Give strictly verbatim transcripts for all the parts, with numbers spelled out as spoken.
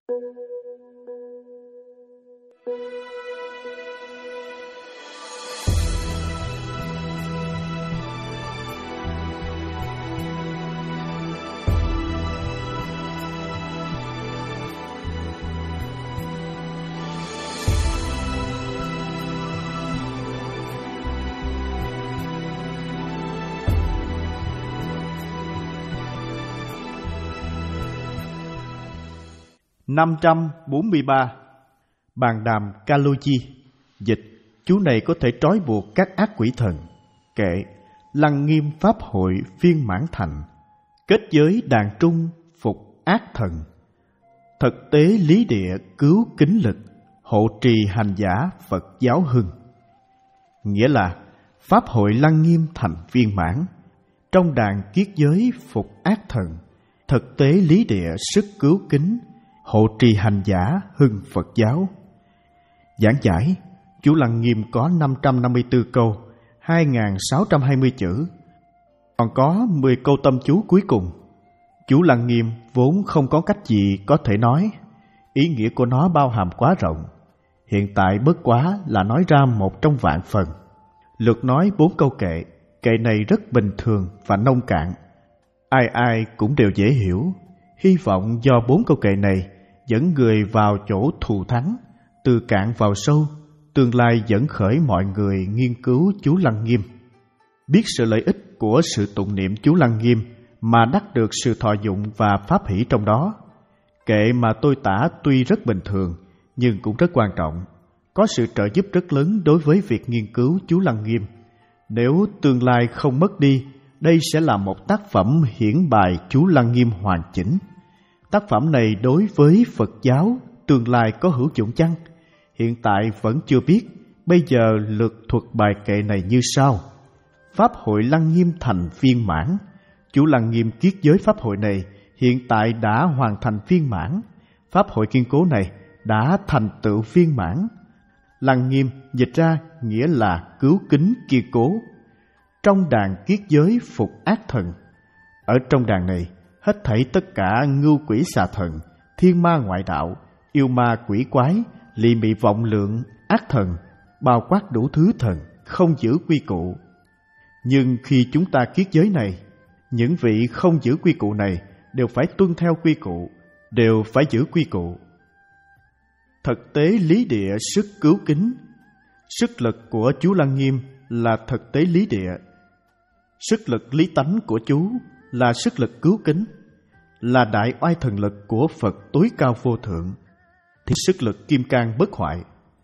năm trăm bốn mươi ba. Bàn đàm Kaloji. Dịch: chú này có thể trói buộc các ác quỷ thần. Kệ: Lăng Nghiêm pháp hội viên mãn thành, kết giới đàn trung phục ác thần, thực tế lý địa cứu kính lực, hộ trì hành giả Phật giáo hưng. Nghĩa là pháp hội Lăng Nghiêm thành viên mãn, trong đàn kiết giới phục ác thần, thực tế lý địa sức cứu kính, hộ trì hành giả hưng Phật giáo. Giảng giải: chú Lăng Nghiêm có năm trăm năm mươi tư câu, hai nghìn sáu trăm hai mươi chữ. Còn có mười câu tâm chú cuối cùng. Chú Lăng Nghiêm vốn không có cách gì có thể nói, ý nghĩa của nó bao hàm quá rộng. Hiện tại bất quá là nói ra một trong vạn phần. Lượt nói bốn câu kệ. Kệ này rất bình thường và nông cạn, ai ai cũng đều dễ hiểu. Hy vọng do bốn câu kệ này dẫn người vào chỗ thù thắng, từ cạn vào sâu, tương lai dẫn khởi mọi người nghiên cứu chú Lăng Nghiêm, biết sự lợi ích của sự tụng niệm chú Lăng Nghiêm mà đắc được sự thọ dụng và pháp hỷ trong đó. Kệ mà tôi tả tuy rất bình thường nhưng cũng rất quan trọng, có sự trợ giúp rất lớn đối với việc nghiên cứu chú Lăng Nghiêm. Nếu tương lai không mất đi, đây sẽ là một tác phẩm hiển bài chú Lăng Nghiêm hoàn chỉnh. Tác phẩm này đối với Phật giáo tương lai có hữu dụng chăng? Hiện tại vẫn chưa biết. Bây giờ lượt thuật bài kệ này như sau. Pháp hội Lăng Nghiêm thành viên mãn. Chú Lăng Nghiêm kiết giới pháp hội này hiện tại đã hoàn thành viên mãn. Pháp hội kiên cố này đã thành tựu viên mãn. Lăng Nghiêm dịch ra nghĩa là cứu kính kiên cố. Trong đàn kiết giới phục ác thần. Ở trong đàn này, hết thảy tất cả ngưu quỷ xà thần, thiên ma ngoại đạo, yêu ma quỷ quái, lì mị vọng lượng, ác thần, bao quát đủ thứ thần, không giữ quy củ. Nhưng khi chúng ta kiết giới này, những vị không giữ quy củ này đều phải tuân theo quy củ, đều phải giữ quy củ. Thực tế lý địa sức cứu kính. Sức lực của chú Lăng Nghiêm là thực tế lý địa. Sức lực lý tánh của chú là sức lực cứu kính, là đại oai thần lực của Phật tối cao vô thượng, thì sức lực kim cang bất hoại.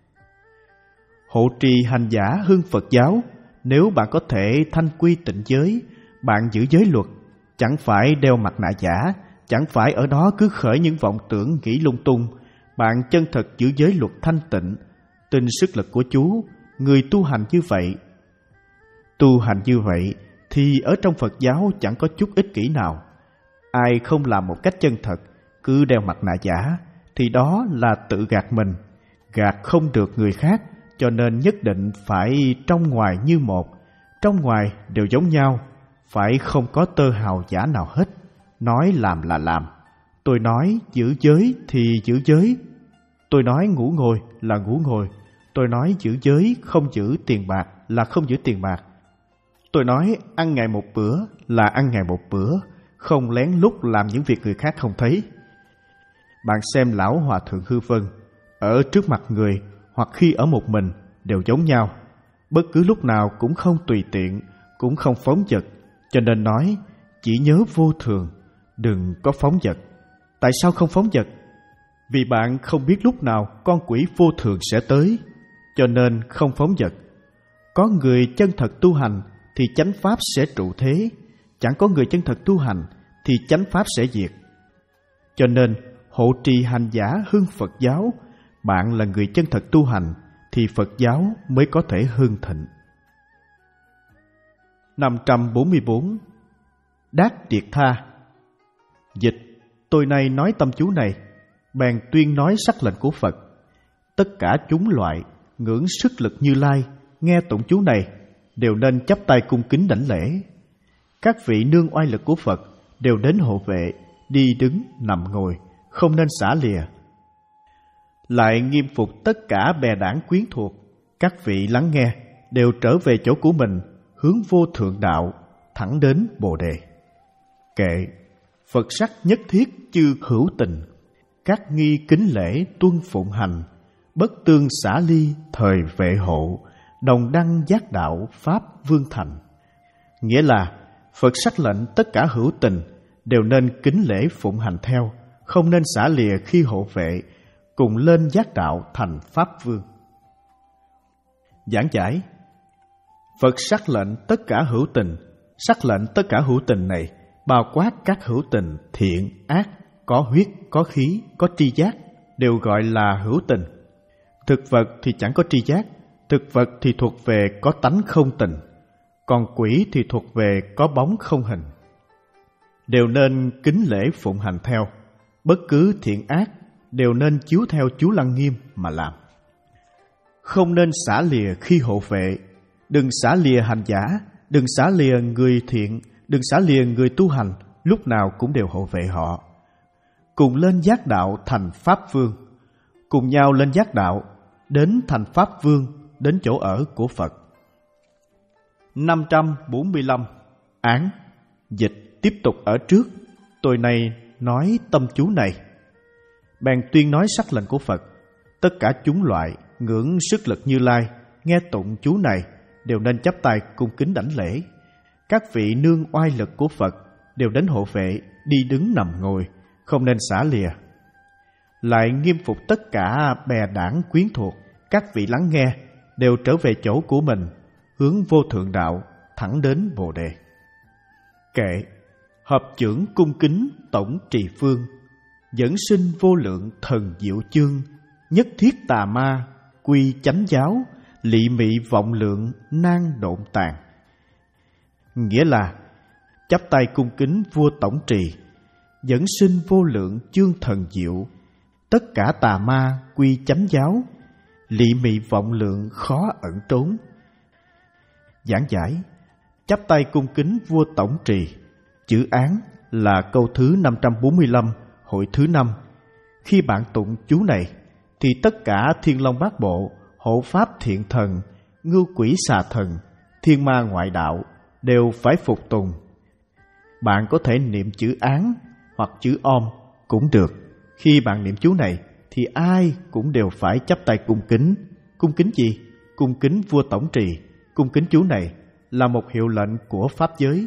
Hộ trì hành giả hưng Phật giáo. Nếu bạn có thể thanh quy tịnh giới, bạn giữ giới luật, chẳng phải đeo mặt nạ giả, chẳng phải ở đó cứ khởi những vọng tưởng nghĩ lung tung, bạn chân thật giữ giới luật thanh tịnh, tin sức lực của chú, người tu hành như vậy. Tu hành như vậy thì ở trong Phật giáo chẳng có chút ích kỷ nào. Ai không làm một cách chân thật, cứ đeo mặt nạ giả, thì đó là tự gạt mình, gạt không được người khác, cho nên nhất định phải trong ngoài như một, trong ngoài đều giống nhau, phải không có tơ hào giả nào hết. Nói làm là làm, tôi nói giữ giới thì giữ giới, tôi nói ngủ ngồi là ngủ ngồi, tôi nói giữ giới không giữ tiền bạc là không giữ tiền bạc, tôi nói ăn ngày một bữa là ăn ngày một bữa, không lén lút làm những việc người khác không thấy. Bạn xem lão hòa thượng Hư Vân, ở trước mặt người hoặc khi ở một mình đều giống nhau, bất cứ lúc nào cũng không tùy tiện, cũng không phóng dật, cho nên nói chỉ nhớ vô thường, đừng có phóng dật. Tại sao không phóng dật? Vì bạn không biết lúc nào con quỷ vô thường sẽ tới, cho nên không phóng dật. Có người chân thật tu hành thì chánh pháp sẽ trụ thế, chẳng có người chân thật tu hành thì chánh pháp sẽ diệt. Cho nên hộ trì hành giả hưng Phật giáo, bạn là người chân thật tu hành thì Phật giáo mới có thể hưng thịnh. năm trăm bốn mươi bốn. Đát triệt tha. Dịch: tôi nay nói tâm chú này, bèn tuyên nói sắc lệnh của Phật. Tất cả chúng loại ngưỡng sức lực Như Lai, nghe tụng chú này đều nên chắp tay cung kính đảnh lễ. Các vị nương oai lực của Phật đều đến hộ vệ, đi đứng nằm ngồi, không nên xả lìa. lại nghiêm phục tất cả bè đảng quyến thuộc, các vị lắng nghe đều trở về chỗ của mình, hướng vô thượng đạo, thẳng đến Bồ Đề. Kệ Phật sắc nhất thiết chư hữu tình, các nghi kính lễ tuân phụng hành, bất tương xả ly thời vệ hộ, đồng đăng giác đạo pháp vương thành. Nghĩa là Phật sắc lệnh tất cả hữu tình đều nên kính lễ phụng hành theo, không nên xả lìa khi hộ vệ, cùng lên giác đạo thành pháp vương. Giảng giải: Phật sắc lệnh tất cả hữu tình. Sắc lệnh tất cả hữu tình này bao quát các hữu tình thiện, ác, có huyết, có khí, có tri giác, đều gọi là hữu tình. Thực vật thì chẳng có tri giác, thực vật thì thuộc về có tánh không tình, còn quỷ thì thuộc về có bóng không hình. Đều nên kính lễ phụng hành theo, bất cứ thiện ác đều nên chiếu theo chú Lăng Nghiêm mà làm. Không nên xả lìa khi hộ vệ, đừng xả lìa hành giả, đừng xả lìa người thiện, đừng xả lìa người tu hành, lúc nào cũng đều hộ vệ họ. Cùng lên giác đạo thành Pháp Vương, cùng nhau lên giác đạo, đến thành Pháp Vương, đến chỗ ở của Phật. năm trăm bốn mươi lăm. Án. Dịch tiếp tục ở trước, tôi này nói tâm chú này. Bèn tuyên nói sắc lệnh của Phật, tất cả chúng loại ngưỡng sức lực Như Lai, nghe tụng chú này đều nên chắp tay cung kính đảnh lễ. Các vị nương oai lực của Phật đều đến hộ vệ, đi đứng nằm ngồi, không nên xả lìa. Lại nghiêm phục tất cả bè đảng quyến thuộc, các vị lắng nghe đều trở về chỗ của mình, hướng vô thượng đạo, thẳng đến Bồ Đề. Kệ hợp chưởng cung kính tổng trì phương, dẫn sinh vô lượng thần diệu chương, nhất thiết tà ma quy chánh giáo, lị mị vọng lượng nan độn tàn. Nghĩa là chắp tay cung kính vua tổng trì, dẫn sinh vô lượng chương thần diệu, tất cả tà ma quy chánh giáo, lị mị vọng lượng khó ẩn trốn. Giảng giải: chắp tay cung kính vua tổng trì, chữ án là câu thứ năm trăm bốn mươi lăm, hội thứ năm. Khi bạn tụng chú này, thì tất cả thiên long bát bộ, hộ pháp thiện thần, ngưu quỷ xà thần, thiên ma ngoại đạo đều phải phục tùng. Bạn có thể niệm chữ án hoặc chữ om cũng được. Khi bạn niệm chú này thì ai cũng đều phải chắp tay cung kính. Cung kính gì? Cung kính vua tổng trì. Cung kính chú này là một hiệu lệnh của pháp giới.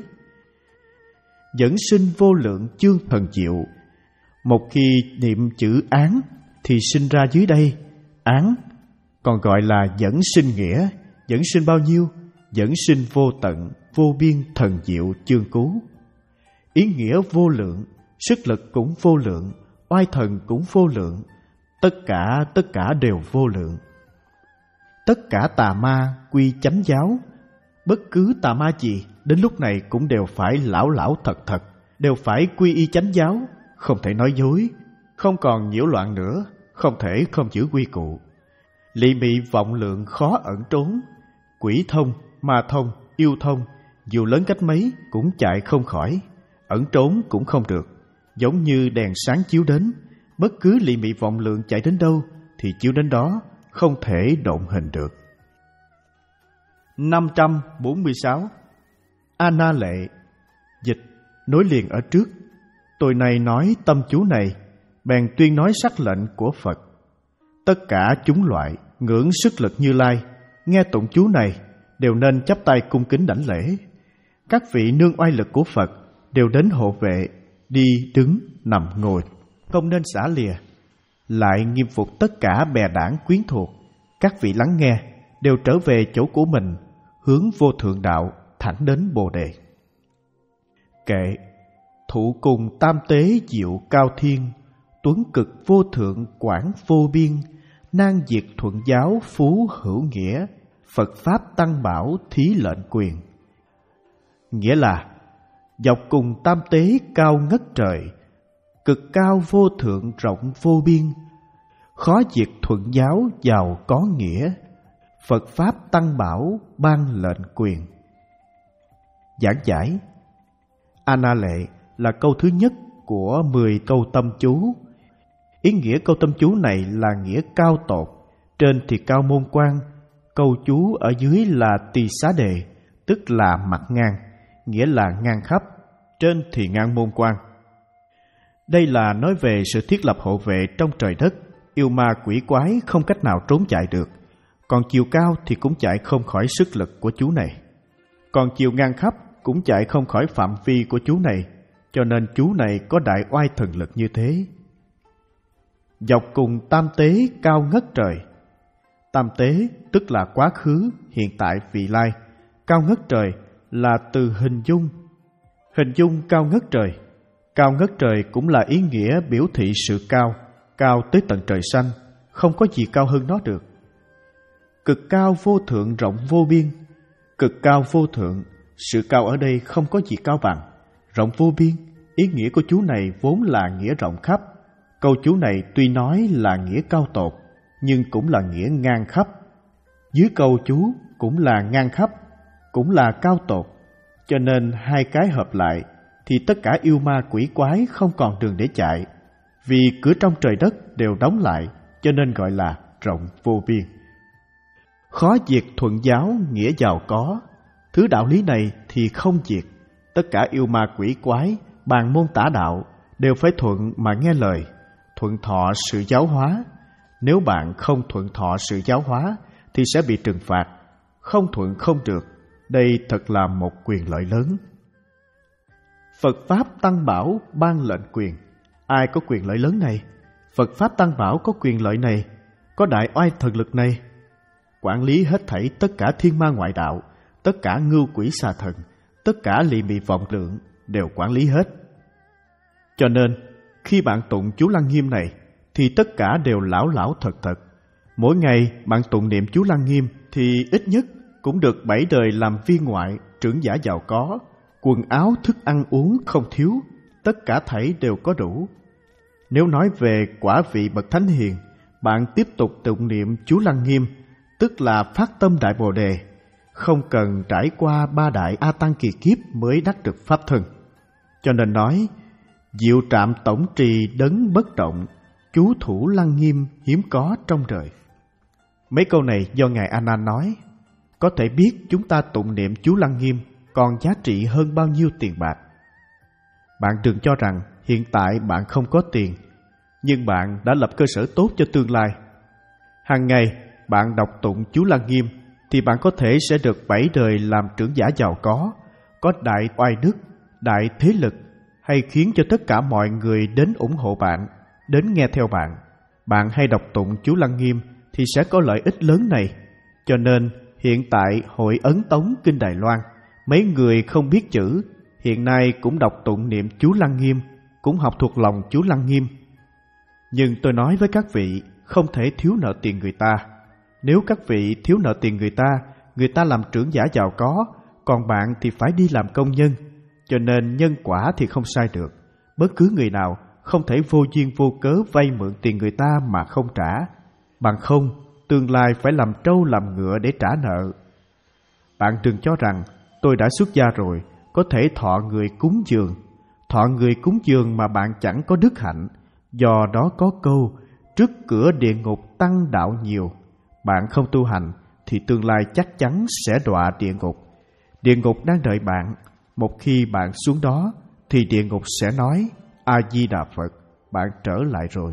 Dẫn sinh vô lượng chương thần diệu. Một khi niệm chữ án thì sinh ra dưới đây án, còn gọi là dẫn sinh nghĩa. Dẫn sinh bao nhiêu? Dẫn sinh vô tận, vô biên thần diệu chương cứu. Ý nghĩa vô lượng, sức lực cũng vô lượng, oai thần cũng vô lượng, tất cả tất cả đều vô lượng. Tất cả tà ma quy chánh giáo. Bất cứ tà ma gì đến lúc này cũng đều phải lão lão thật thật, đều phải quy y chánh giáo, không thể nói dối, không còn nhiễu loạn nữa, không thể không giữ quy củ. Lị mị vọng lượng khó ẩn trốn. Quỷ thông, ma thông, yêu thông, dù lớn cách mấy cũng chạy không khỏi, ẩn trốn cũng không được. Giống như đèn sáng chiếu đến, bất cứ lị mị vọng lượng chạy đến đâu thì chiếu đến đó, không thể độn hình được. năm trăm bốn mươi sáu. A Na Lệ. Dịch nối liền ở trước, tôi này nói tâm chú này, bèn tuyên nói sắc lệnh của Phật. Tất cả chúng loại ngưỡng sức lực Như Lai, nghe tụng chú này đều nên chắp tay cung kính đảnh lễ. Các vị nương oai lực của Phật đều đến hộ vệ, đi đứng nằm ngồi, không nên xả lìa. Lại nghiêm phục tất cả bè đảng quyến thuộc, các vị lắng nghe đều trở về chỗ của mình, hướng vô thượng đạo, thẳng đến Bồ Đề. Kệ thụ cùng tam tế diệu cao thiên, tuấn cực vô thượng quảng vô biên, nan diệt thuận giáo phú hữu nghĩa, Phật pháp tăng bảo thí lệnh quyền. Nghĩa là dọc cùng tam tế cao ngất trời, cực cao vô thượng rộng vô biên, khó diệt thuận giáo giàu có nghĩa, Phật pháp tăng bảo ban lệnh quyền. Giảng giải: A Na Lệ là câu thứ nhất của mười câu tâm chú. Ý nghĩa câu tâm chú này là nghĩa cao tột, trên thì cao môn quan, câu chú ở dưới là tỳ xá đề, tức là mặt ngang, nghĩa là ngang khắp, trên thì ngang môn quan. Đây là nói về sự thiết lập hộ vệ trong trời đất, yêu ma quỷ quái không cách nào trốn chạy được, còn chiều cao thì cũng chạy không khỏi sức lực của chú này. Còn chiều ngang khắp cũng chạy không khỏi phạm vi của chú này, cho nên chú này có đại oai thần lực như thế. Dọc cùng tam tế cao ngất trời. Tam tế tức là quá khứ, hiện tại, vị lai. Cao ngất trời là từ hình dung. Hình dung cao ngất trời. Cao ngất trời cũng là ý nghĩa biểu thị sự cao, cao tới tận trời xanh, không có gì cao hơn nó được. Cực cao vô thượng rộng vô biên. Cực cao vô thượng, sự cao ở đây không có gì cao bằng. Rộng vô biên, ý nghĩa của chú này vốn là nghĩa rộng khắp. Câu chú này tuy nói là nghĩa cao tột, nhưng cũng là nghĩa ngang khắp. Dưới câu chú cũng là ngang khắp, cũng là cao tột, cho nên hai cái hợp lại thì tất cả yêu ma quỷ quái không còn đường để chạy, vì cửa trong trời đất đều đóng lại, cho nên gọi là rộng vô biên. Khó diệt thuận giáo nghĩa giàu có, thứ đạo lý này thì không diệt. Tất cả yêu ma quỷ quái, bàn môn tả đạo đều phải thuận mà nghe lời, thuận thọ sự giáo hóa. Nếu bạn không thuận thọ sự giáo hóa thì sẽ bị trừng phạt, không thuận không được. Đây thật là một quyền lợi lớn. Phật Pháp Tăng Bảo ban lệnh quyền. Ai có quyền lợi lớn này? Phật Pháp Tăng Bảo có quyền lợi này, có đại oai thần lực này. Quản lý hết thảy tất cả thiên ma ngoại đạo, tất cả ngưu quỷ xà thần, tất cả lì mị vọng lượng đều quản lý hết. Cho nên, khi bạn tụng chú Lăng Nghiêm này, thì tất cả đều lão lão thật thật. Mỗi ngày bạn tụng niệm chú Lăng Nghiêm thì ít nhất cũng được bảy đời làm viên ngoại, trưởng giả giàu có, quần áo thức ăn uống không thiếu, tất cả thảy đều có đủ. Nếu nói về quả vị bậc thánh hiền, bạn tiếp tục tụng niệm chú Lăng Nghiêm, tức là phát tâm đại bồ đề, không cần trải qua ba đại A Tăng kỳ kiếp mới đắc được pháp thân. Cho nên nói, diệu trạm tổng trì đấng bất động, chú thủ Lăng Nghiêm hiếm có trong đời. Mấy câu này do Ngài A Nan nói, có thể biết chúng ta tụng niệm chú Lăng Nghiêm còn giá trị hơn bao nhiêu tiền bạc. Bạn đừng cho rằng hiện tại bạn không có tiền, nhưng bạn đã lập cơ sở tốt cho tương lai. Hàng ngày bạn đọc tụng chú Lăng Nghiêm thì bạn có thể sẽ được bảy đời làm trưởng giả giàu có, có đại oai đức, đại thế lực, hay khiến cho tất cả mọi người đến ủng hộ bạn, đến nghe theo bạn. Bạn hay đọc tụng chú Lăng Nghiêm thì sẽ có lợi ích lớn này. Cho nên hiện tại Hội Ấn Tống Kinh Đài Loan, mấy người không biết chữ hiện nay cũng đọc tụng niệm chú Lăng Nghiêm, cũng học thuộc lòng chú Lăng Nghiêm. Nhưng tôi nói với các vị, không thể thiếu nợ tiền người ta. Nếu các vị thiếu nợ tiền người ta, người ta làm trưởng giả giàu có, còn bạn thì phải đi làm công nhân. Cho nên nhân quả thì không sai được. Bất cứ người nào không thể vô duyên vô cớ vay mượn tiền người ta mà không trả. Bằng không, tương lai phải làm trâu làm ngựa để trả nợ. Bạn đừng cho rằng tôi đã xuất gia rồi, có thể thọ người cúng dường. Thọ người cúng dường mà bạn chẳng có đức hạnh. Do đó có câu, trước cửa địa ngục tăng đạo nhiều. Bạn không tu hành thì tương lai chắc chắn sẽ đọa địa ngục. Địa ngục đang đợi bạn. Một khi bạn xuống đó thì địa ngục sẽ nói, A-di-đà Phật, bạn trở lại rồi.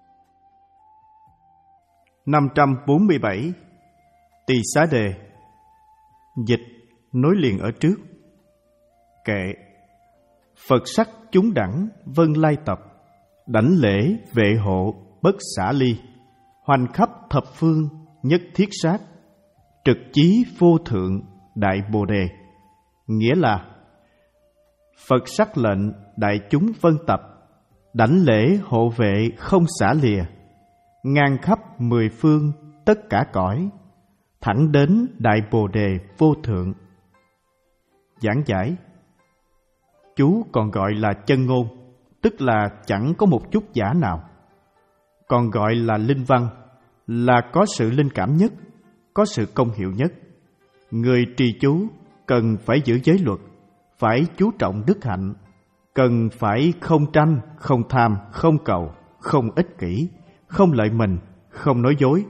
năm trăm bốn mươi bảy. Tỳ xá đề. Dịch nối liền ở trước. Kệ. Phật sắc chúng đẳng vân lai tập, đảnh lễ vệ hộ bất xả ly, hoành khắp thập phương nhất thiết sát, trực chí vô thượng đại bồ đề. Nghĩa là Phật sắc lệnh đại chúng vân tập, đảnh lễ hộ vệ không xả lìa, ngang khắp mười phương tất cả cõi, thẳng đến đại bồ đề vô thượng. Giảng giải. Chú còn gọi là chân ngôn, tức là chẳng có một chút giả nào. Còn gọi là linh văn, là có sự linh cảm nhất, có sự công hiệu nhất. Người trì chú cần phải giữ giới luật, phải chú trọng đức hạnh, cần phải không tranh, không tham, không cầu, không ích kỷ, không lợi mình, không nói dối.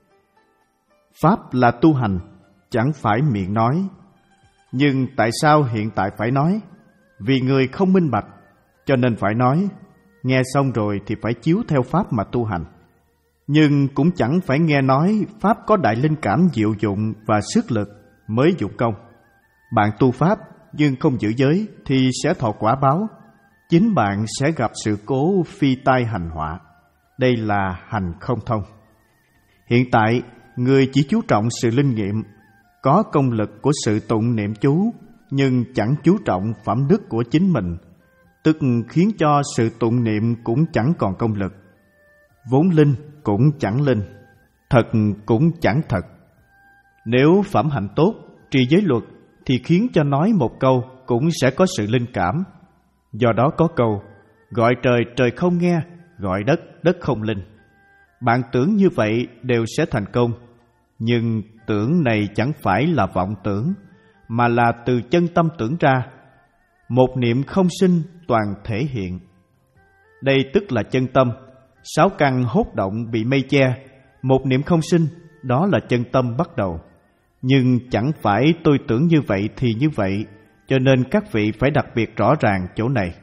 Pháp là tu hành, chẳng phải miệng nói. Nhưng tại sao hiện tại phải nói? Vì người không minh bạch, cho nên phải nói. Nghe xong rồi thì phải chiếu theo Pháp mà tu hành. Nhưng cũng chẳng phải nghe nói Pháp có đại linh cảm diệu dụng và sức lực mới dụng công. Bạn tu Pháp nhưng không giữ giới thì sẽ thọ quả báo. Chính bạn sẽ gặp sự cố phi tai hành họa. Đây là hành không thông. Hiện tại, người chỉ chú trọng sự linh nghiệm, có công lực của sự tụng niệm chú, nhưng chẳng chú trọng phẩm đức của chính mình, tức khiến cho sự tụng niệm cũng chẳng còn công lực. Vốn linh cũng chẳng linh, thật cũng chẳng thật. Nếu phẩm hạnh tốt, trì giới luật, thì khiến cho nói một câu cũng sẽ có sự linh cảm. Do đó có câu, gọi trời trời không nghe, gọi đất đất không linh. Bạn tưởng như vậy đều sẽ thành công, nhưng tưởng này chẳng phải là vọng tưởng, mà là từ chân tâm tưởng ra. Một niệm không sinh toàn thể hiện. Đây tức là chân tâm. Sáu căn hốt động bị mây che, một niệm không sinh, đó là chân tâm bắt đầu. Nhưng chẳng phải tôi tưởng như vậy thì như vậy, cho nên các vị phải đặc biệt rõ ràng chỗ này.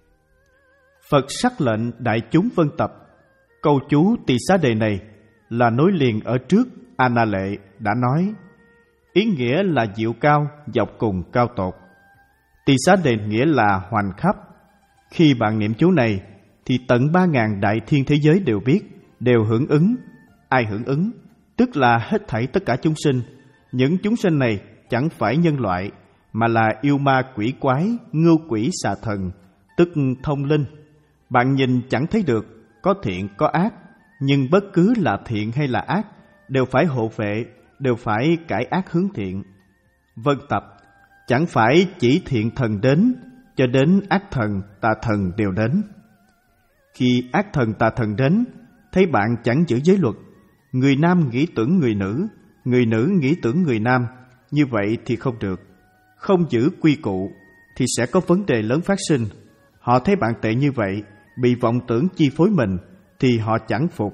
Phật sắc lệnh đại chúng vân tập. Câu chú Tỳ Xá Đề này là nối liền ở trước A Na Lệ đã nói. Ý nghĩa là diệu cao, dọc cùng cao tột. Tỳ Xá Đề nghĩa là hoành khắp. Khi bạn niệm chú này thì tận ba ngàn đại thiên thế giới đều biết, đều hưởng ứng. Ai hưởng ứng? Tức là hết thảy tất cả chúng sinh. Những chúng sinh này chẳng phải nhân loại, mà là yêu ma quỷ quái, ngưu quỷ xà thần, tức thông linh. Bạn nhìn chẳng thấy được, có thiện có ác, nhưng bất cứ là thiện hay là ác, đều phải hộ vệ, đều phải cải ác hướng thiện. Vân tập, chẳng phải chỉ thiện thần đến, cho đến ác thần, tà thần đều đến. Khi ác thần tà thần đến, thấy bạn chẳng giữ giới luật, người nam nghĩ tưởng người nữ, người nữ nghĩ tưởng người nam, như vậy thì không được. Không giữ quy củ thì sẽ có vấn đề lớn phát sinh. Họ thấy bạn tệ như vậy, bị vọng tưởng chi phối mình, thì họ chẳng phục.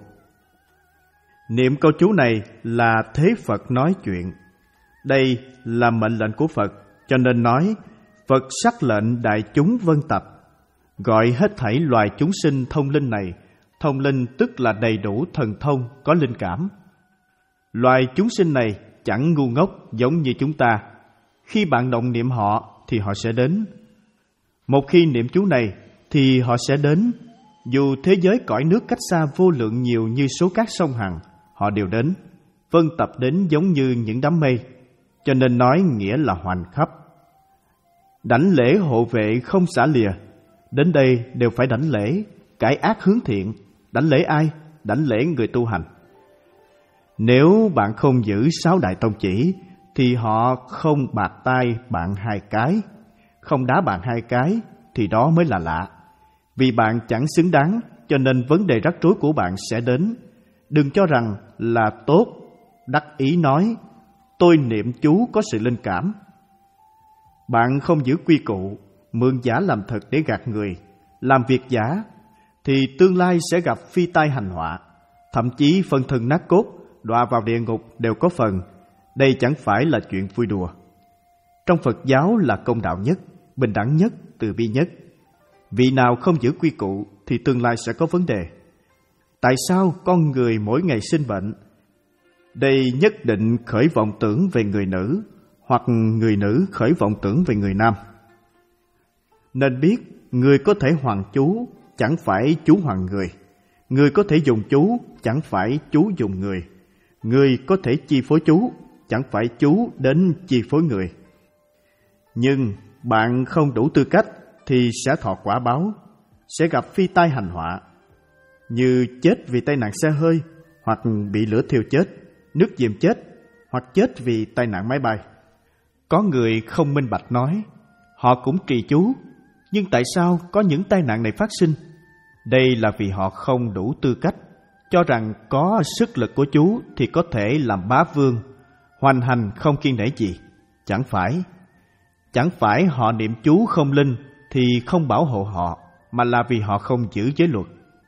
Niệm câu chú này là thế Phật nói chuyện. Đây là mệnh lệnh của Phật, cho nên nói Phật sắc lệnh đại chúng vân tập, gọi hết thảy loài chúng sinh thông linh này. Thông linh tức là đầy đủ thần thông, có linh cảm. Loài chúng sinh này chẳng ngu ngốc giống như chúng ta. Khi bạn động niệm họ thì họ sẽ đến. Một khi niệm chú này thì họ sẽ đến. Dù thế giới cõi nước cách xa vô lượng nhiều như số cát sông Hằng, họ đều đến. Vân tập đến giống như những đám mây, cho nên nói nghĩa là hoành khắp. Đảnh lễ hộ vệ không xả lìa. Đến đây đều phải đảnh lễ, cải ác hướng thiện. Đảnh lễ ai? Đảnh lễ người tu hành. Nếu bạn không giữ sáu đại tông chỉ, thì họ không bạc tai bạn hai cái, không đá bạn hai cái, thì đó mới là lạ. Vì bạn chẳng xứng đáng, cho nên vấn đề rắc rối của bạn sẽ đến. Đừng cho rằng là tốt, đắc ý nói, tôi niệm chú có sự linh cảm. Bạn không giữ quy củ, mượn giả làm thật để gạt người, làm việc giả, thì tương lai sẽ gặp phi tai hành họa, thậm chí phân thân nát cốt, đọa vào địa ngục đều có phần. Đây chẳng phải là chuyện vui đùa. Trong Phật giáo là công đạo nhất, bình đẳng nhất, từ bi nhất. Vị nào không giữ quy củ thì tương lai sẽ có vấn đề. Tại sao con người mỗi ngày sinh bệnh? Đây nhất định khởi vọng tưởng về người nữ, hoặc người nữ khởi vọng tưởng về người nam. Nên biết, người có thể hoàn chú, chẳng phải chú hoàn người. Người có thể dùng chú, chẳng phải chú dùng người. Người có thể chi phối chú, chẳng phải chú đến chi phối người. Nhưng bạn không đủ tư cách thì sẽ thọ quả báo, sẽ gặp phi tai hành họa, như chết vì tai nạn xe hơi, hoặc bị lửa thiêu chết, nước diệm chết, hoặc chết vì tai nạn máy bay. Có người không minh bạch nói, họ cũng trì chú, nhưng tại sao có những tai nạn này phát sinh? Đây là vì họ không đủ tư cách, cho rằng có sức lực của chú thì có thể làm bá vương, hoành hành không kiêng nể gì. Chẳng phải. Chẳng phải họ niệm chú không linh thì không bảo hộ họ, mà là vì họ không giữ giới luật.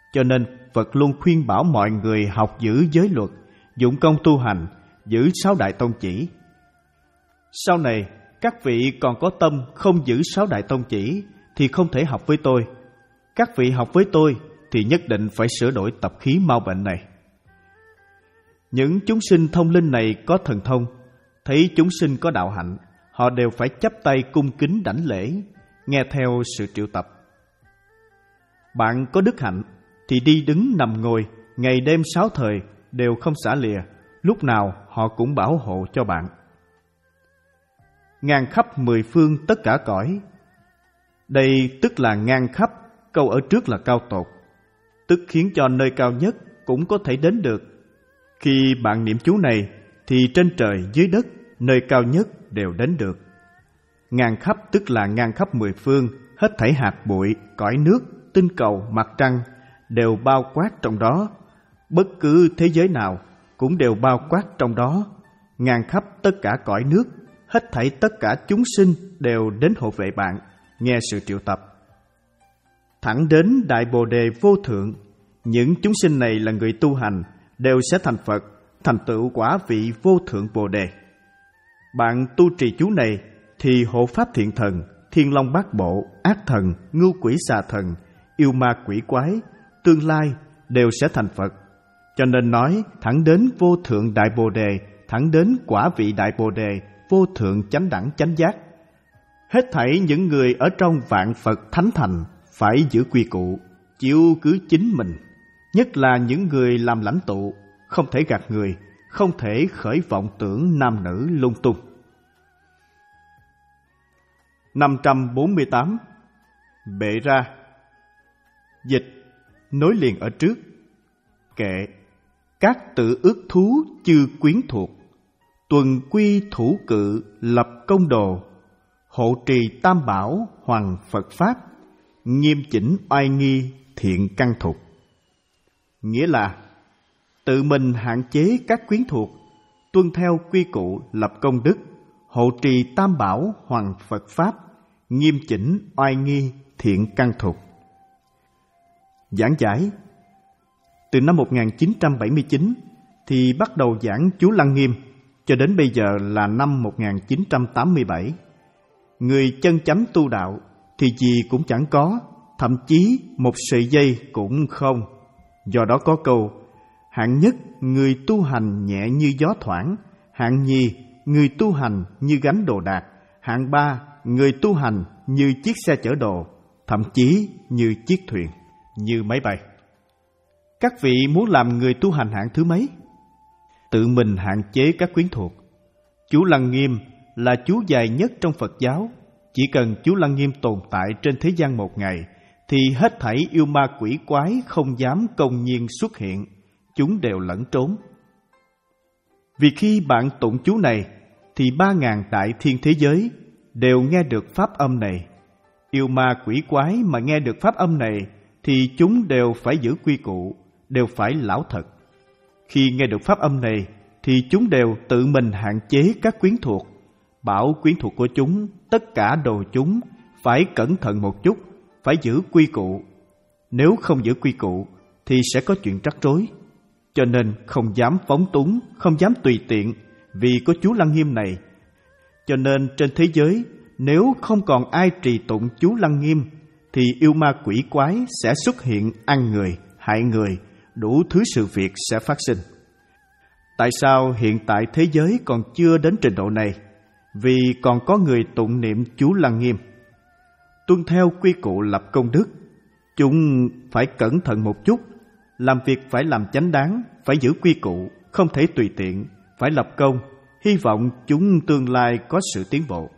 Cho nên Phật luôn khuyên bảo mọi người học giữ giới luật, dụng công tu hành, giữ sáu đại tông chỉ. Sau này, các vị còn có tâm không giữ sáu đại tông chỉ thì không thể học với tôi. Các vị học với tôi thì nhất định phải sửa đổi tập khí mau bệnh này. Những chúng sinh thông linh này có thần thông, thấy chúng sinh có đạo hạnh, họ đều phải chắp tay cung kính đảnh lễ, nghe theo sự triệu tập. Bạn có đức hạnh thì đi đứng nằm ngồi, ngày đêm sáu thời đều không xả lìa, lúc nào họ cũng bảo hộ cho bạn. Ngang khắp mười phương tất cả cõi. Đây tức là ngang khắp, câu ở trước là cao tột, tức khiến cho nơi cao nhất cũng có thể đến được. Khi bạn niệm chú này thì trên trời dưới đất, nơi cao nhất đều đến được. Ngang khắp tức là ngang khắp mười phương, hết thảy hạt bụi, cõi nước, tinh cầu, mặt trăng đều bao quát trong đó. Bất cứ thế giới nào cũng đều bao quát trong đó. Ngang khắp tất cả cõi nước, hết thảy tất cả chúng sinh đều đến hộ vệ bạn, nghe sự triệu tập. Thẳng đến Đại Bồ Đề vô thượng, những chúng sinh này là người tu hành, đều sẽ thành Phật, thành tựu quả vị vô thượng Bồ Đề. Bạn tu trì chú này thì hộ pháp thiện thần, thiên long bát bộ, ác thần, ngưu quỷ xà thần, yêu ma quỷ quái, tương lai đều sẽ thành Phật. Cho nên nói thẳng đến vô thượng Đại Bồ Đề, thẳng đến quả vị Đại Bồ Đề, vô thượng chánh đẳng chánh giác. Hết thảy những người ở trong vạn Phật thánh thành phải giữ quy củ, chịu cứ chính mình, nhất là những người làm lãnh tụ, không thể gạt người, không thể khởi vọng tưởng nam nữ lung tung. năm trăm bốn mươi tám. Bệ ra. Dịch, nối liền ở trước. Kệ, các tự ước thú chư quyến thuộc, tuần quy thủ cự lập công đồ, hộ trì tam bảo hoằng Phật Pháp, nghiêm chỉnh oai nghi thiện căn thục. Nghĩa là tự mình hạn chế các quyến thuộc, tuân theo quy củ lập công đức, hộ trì tam bảo hoằng Phật Pháp, nghiêm chỉnh oai nghi thiện căn thục. Giảng giải. Từ năm một nghìn chín trăm bảy mươi chín thì bắt đầu giảng chú Lăng Nghiêm, cho đến bây giờ là năm một nghìn chín trăm tám mươi bảy. Người chân chánh tu đạo thì gì cũng chẳng có, thậm chí một sợi dây cũng không. Do đó có câu: hạng nhất người tu hành nhẹ như gió thoảng, hạng nhì người tu hành như gánh đồ đạc, hạng ba người tu hành như chiếc xe chở đồ, thậm chí như chiếc thuyền, như máy bay. Các vị muốn làm người tu hành hạng thứ mấy? Tự mình hạn chế các quyến thuộc. Chú Lăng Nghiêm là chú dài nhất trong Phật giáo. Chỉ cần chú Lăng Nghiêm tồn tại trên thế gian một ngày thì hết thảy yêu ma quỷ quái không dám công nhiên xuất hiện, chúng đều lẫn trốn. Vì khi bạn tụng chú này thì ba ngàn đại thiên thế giới đều nghe được pháp âm này. Yêu ma quỷ quái mà nghe được pháp âm này thì chúng đều phải giữ quy củ, đều phải lão thật. Khi nghe được pháp âm này thì chúng đều tự mình hạn chế các quyến thuộc, bảo quyến thuộc của chúng, tất cả đồ chúng phải cẩn thận một chút, phải giữ quy củ. Nếu không giữ quy củ thì sẽ có chuyện rắc rối. Cho nên không dám phóng túng, không dám tùy tiện, vì có chú Lăng Nghiêm này. Cho nên trên thế giới, nếu không còn ai trì tụng chú Lăng Nghiêm thì yêu ma quỷ quái sẽ xuất hiện ăn người, hại người, đủ thứ sự việc sẽ phát sinh. Tại sao hiện tại thế giới còn chưa đến trình độ này? Vì còn có người tụng niệm chú Lăng Nghiêm. Tuân theo quy củ lập công đức, chúng phải cẩn thận một chút, làm việc phải làm chánh đáng, phải giữ quy củ, không thể tùy tiện, phải lập công, hy vọng chúng tương lai có sự tiến bộ.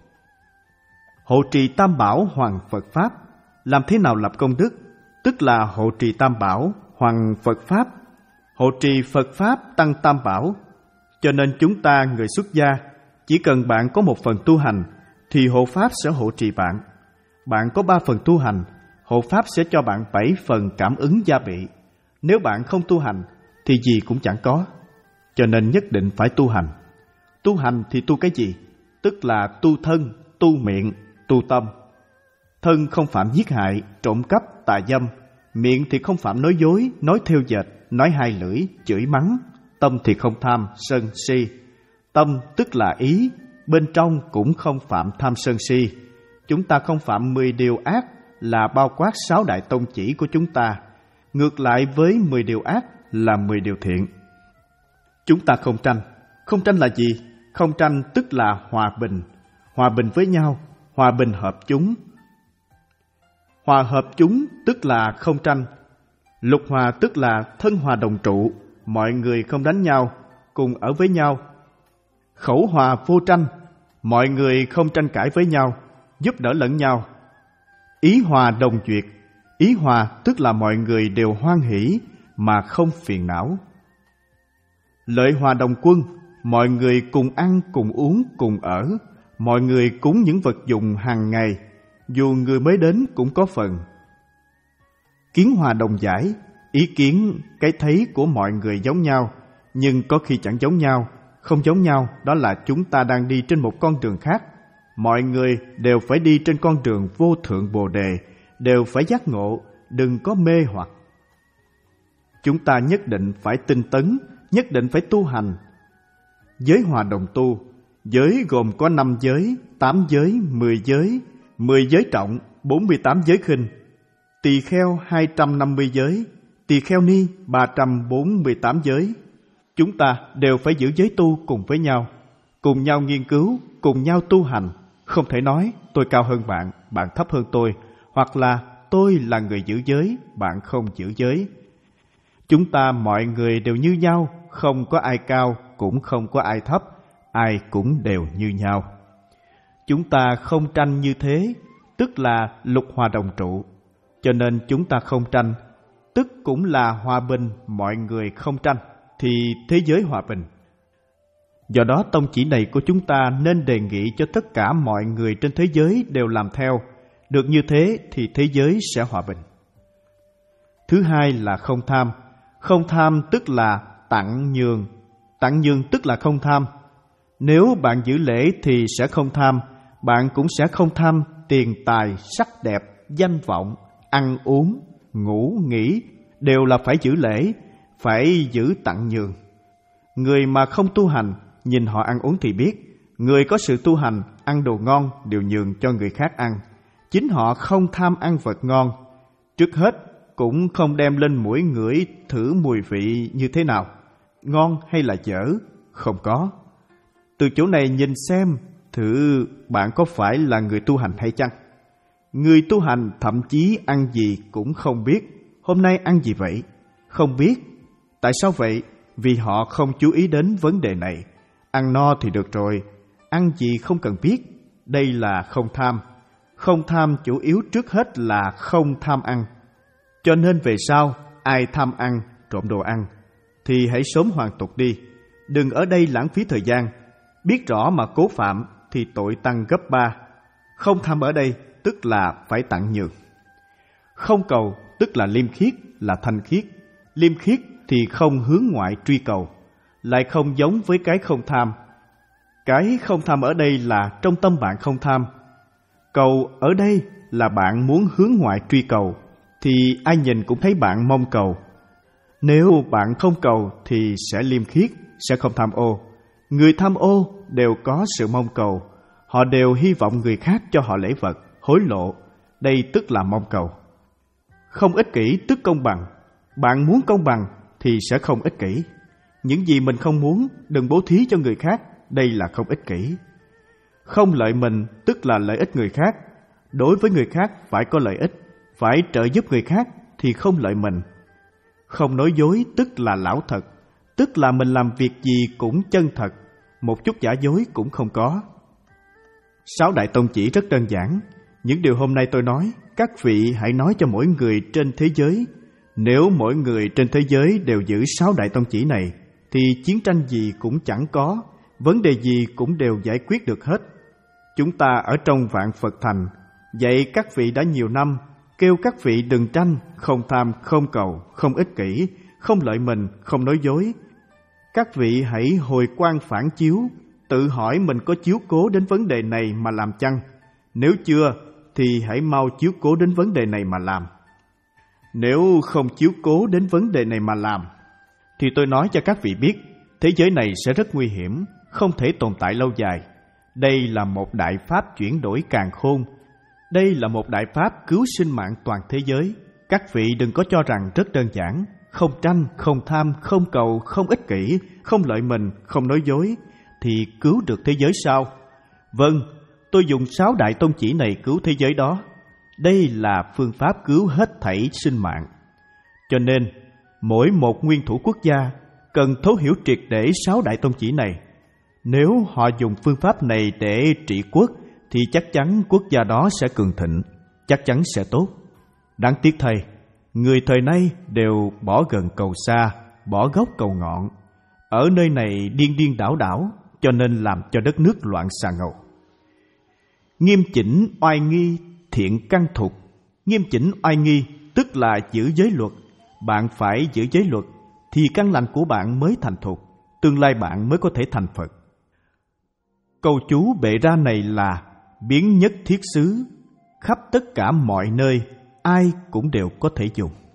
Hộ trì tam bảo hoằng Phật Pháp. Làm thế nào lập công đức? Tức là hộ trì tam bảo hoằng Phật Pháp. Hộ trì Phật Pháp tăng tam bảo. Cho nên chúng ta người xuất gia, chỉ cần bạn có một phần tu hành thì hộ Pháp sẽ hộ trì bạn. Bạn có ba phần tu hành, hộ Pháp sẽ cho bạn bảy phần cảm ứng gia bị. Nếu bạn không tu hành thì gì cũng chẳng có. Cho nên nhất định phải tu hành. Tu hành thì tu cái gì? Tức là tu thân, tu miệng, tu tâm. Thân không phạm giết hại, trộm cắp, tà dâm, Miệng thì không phạm nói dối, nói thêu dệt, nói hai lưỡi, chửi mắng. Tâm thì không tham, sân si. Tâm tức là ý, bên trong cũng không phạm tham sân si. Chúng ta không phạm mười điều ác là bao quát sáu đại tông chỉ của chúng ta. Ngược lại với mười điều ác là mười điều thiện. Chúng ta không tranh. Không tranh là gì? Không tranh tức là hòa bình. Hòa bình với nhau, hòa bình hợp chúng. Hòa hợp chúng tức là không tranh. Lục hòa tức là thân hòa đồng trụ, mọi người không đánh nhau, cùng ở với nhau. Khẩu hòa vô tranh, mọi người không tranh cãi với nhau, giúp đỡ lẫn nhau. Ý hòa đồng duyệt, ý hòa tức là mọi người đều hoan hỷ mà không phiền não. Lợi hòa đồng quân, mọi người cùng ăn, cùng uống, cùng ở, mọi người cúng những vật dụng hàng ngày, dù người mới đến cũng có phần. Kiến hòa đồng giải, ý kiến, cái thấy của mọi người giống nhau, nhưng có khi chẳng giống nhau. Không giống nhau đó là chúng ta đang đi trên một con đường khác. Mọi người đều phải đi trên con đường vô thượng bồ đề, đều phải giác ngộ, đừng có mê hoặc. Chúng ta nhất định phải tinh tấn, nhất định phải tu hành. Giới hòa đồng tu, giới gồm có năm giới, tám giới, mười giới, mười giới trọng, bốn mươi tám giới khinh. Tỳ kheo hai trăm năm mươi giới, tỳ kheo ni ba trăm bốn mươi tám giới. Chúng ta đều phải giữ giới tu cùng với nhau, cùng nhau nghiên cứu, cùng nhau tu hành. Không thể nói tôi cao hơn bạn, bạn thấp hơn tôi, hoặc là tôi là người giữ giới, bạn không giữ giới. Chúng ta mọi người đều như nhau, không có ai cao, cũng không có ai thấp, ai cũng đều như nhau. Chúng ta không tranh như thế, tức là lục hòa đồng trụ. Cho nên chúng ta không tranh, tức cũng là hòa bình, mọi người không tranh, thì thế giới hòa bình. Do đó tông chỉ này của chúng ta nên đề nghị cho tất cả mọi người trên thế giới đều làm theo. Được như thế thì thế giới sẽ hòa bình. Thứ hai là không tham. Không tham tức là tặng nhường. Tặng nhường tức là không tham. Nếu bạn giữ lễ thì sẽ không tham. Bạn cũng sẽ không tham tiền tài, sắc đẹp, danh vọng, ăn uống, ngủ, nghỉ, đều là phải giữ lễ, phải giữ tặng nhường. Người mà không tu hành, nhìn họ ăn uống thì biết. Người có sự tu hành, ăn đồ ngon đều nhường cho người khác ăn. Chính họ không tham ăn vật ngon. Trước hết cũng không đem lên mũi ngửi thử mùi vị như thế nào, ngon hay là dở, không có. Từ chỗ này nhìn xem thử bạn có phải là người tu hành hay chăng? Người tu hành thậm chí ăn gì cũng không biết. Hôm nay ăn gì vậy? Không biết. Tại sao vậy? Vì họ không chú ý đến vấn đề này. Ăn no thì được rồi, ăn gì không cần biết. Đây là không tham. Không tham chủ yếu trước hết là không tham ăn. Cho nên về sau, ai tham ăn, trộm đồ ăn, thì hãy sớm hoàn tục đi. Đừng ở đây lãng phí thời gian. Biết rõ mà cố phạm thì tội tăng gấp ba. Không tham ở đây tức là phải tặng nhường. Không cầu tức là liêm khiết, là thanh khiết. Liêm khiết thì không hướng ngoại truy cầu, lại không giống với cái không tham. Cái không tham ở đây là trong tâm bạn không tham. Cầu ở đây là bạn muốn hướng ngoại truy cầu, thì ai nhìn cũng thấy bạn mong cầu. Nếu bạn không cầu thì sẽ liêm khiết, sẽ không tham ô. Người tham ô đều có sự mong cầu. Họ đều hy vọng người khác cho họ lễ vật, hối lộ. Đây tức là mong cầu. Không ích kỷ tức công bằng. Bạn muốn công bằng thì sẽ không ích kỷ. Những gì mình không muốn, đừng bố thí cho người khác. Đây là không ích kỷ. Không lợi mình tức là lợi ích người khác. Đối với người khác phải có lợi ích, phải trợ giúp người khác thì không lợi mình. Không nói dối tức là lão thật, tức là mình làm việc gì cũng chân thật, một chút giả dối cũng không có. Sáu đại tông chỉ rất đơn giản. Những điều hôm nay tôi nói, các vị hãy nói cho mỗi người trên thế giới. Nếu mỗi người trên thế giới đều giữ sáu đại tông chỉ này, thì chiến tranh gì cũng chẳng có, vấn đề gì cũng đều giải quyết được hết. Chúng ta ở trong vạn Phật thành, dạy các vị đã nhiều năm, kêu các vị đừng tranh, không tham, không cầu, không ích kỷ, không lợi mình, không nói dối. Các vị hãy hồi quan phản chiếu, tự hỏi mình có chiếu cố đến vấn đề này mà làm chăng? Nếu chưa, thì hãy mau chiếu cố đến vấn đề này mà làm. Nếu không chiếu cố đến vấn đề này mà làm, thì tôi nói cho các vị biết, thế giới này sẽ rất nguy hiểm, không thể tồn tại lâu dài. Đây là một đại pháp chuyển đổi càn khôn. Đây là một đại pháp cứu sinh mạng toàn thế giới. Các vị đừng có cho rằng rất đơn giản. Không tranh, không tham, không cầu, không ích kỷ, không lợi mình, không nói dối, thì cứu được thế giới sao? Vâng, tôi dùng sáu đại tôn chỉ này cứu thế giới đó. Đây là phương pháp cứu hết thảy sinh mạng. Cho nên, mỗi một nguyên thủ quốc gia cần thấu hiểu triệt để sáu đại tôn chỉ này. Nếu họ dùng phương pháp này để trị quốc, thì chắc chắn quốc gia đó sẽ cường thịnh, chắc chắn sẽ tốt. Đáng tiếc thay, người thời nay đều bỏ gần cầu xa, bỏ gốc cầu ngọn. Ở nơi này điên điên đảo đảo, cho nên làm cho đất nước loạn xà ngầu. Nghiêm chỉnh oai nghi thiện căn thục. Nghiêm chỉnh oai nghi tức là giữ giới luật. Bạn phải giữ giới luật thì căn lành của bạn mới thành thục, tương lai bạn mới có thể thành Phật. Câu chú bệ ra này là biến nhất thiết xứ, khắp tất cả mọi nơi ai cũng đều có thể dùng.